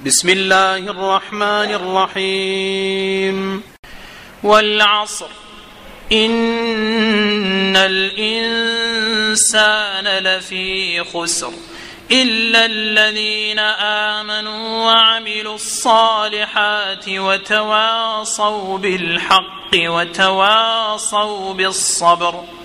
بسم الله الرحمن الرحيم. والعصر إن الإنسان لفي خسر إلا الذين آمنوا وعملوا الصالحات وتواصوا بالحق وتواصوا بالصبر.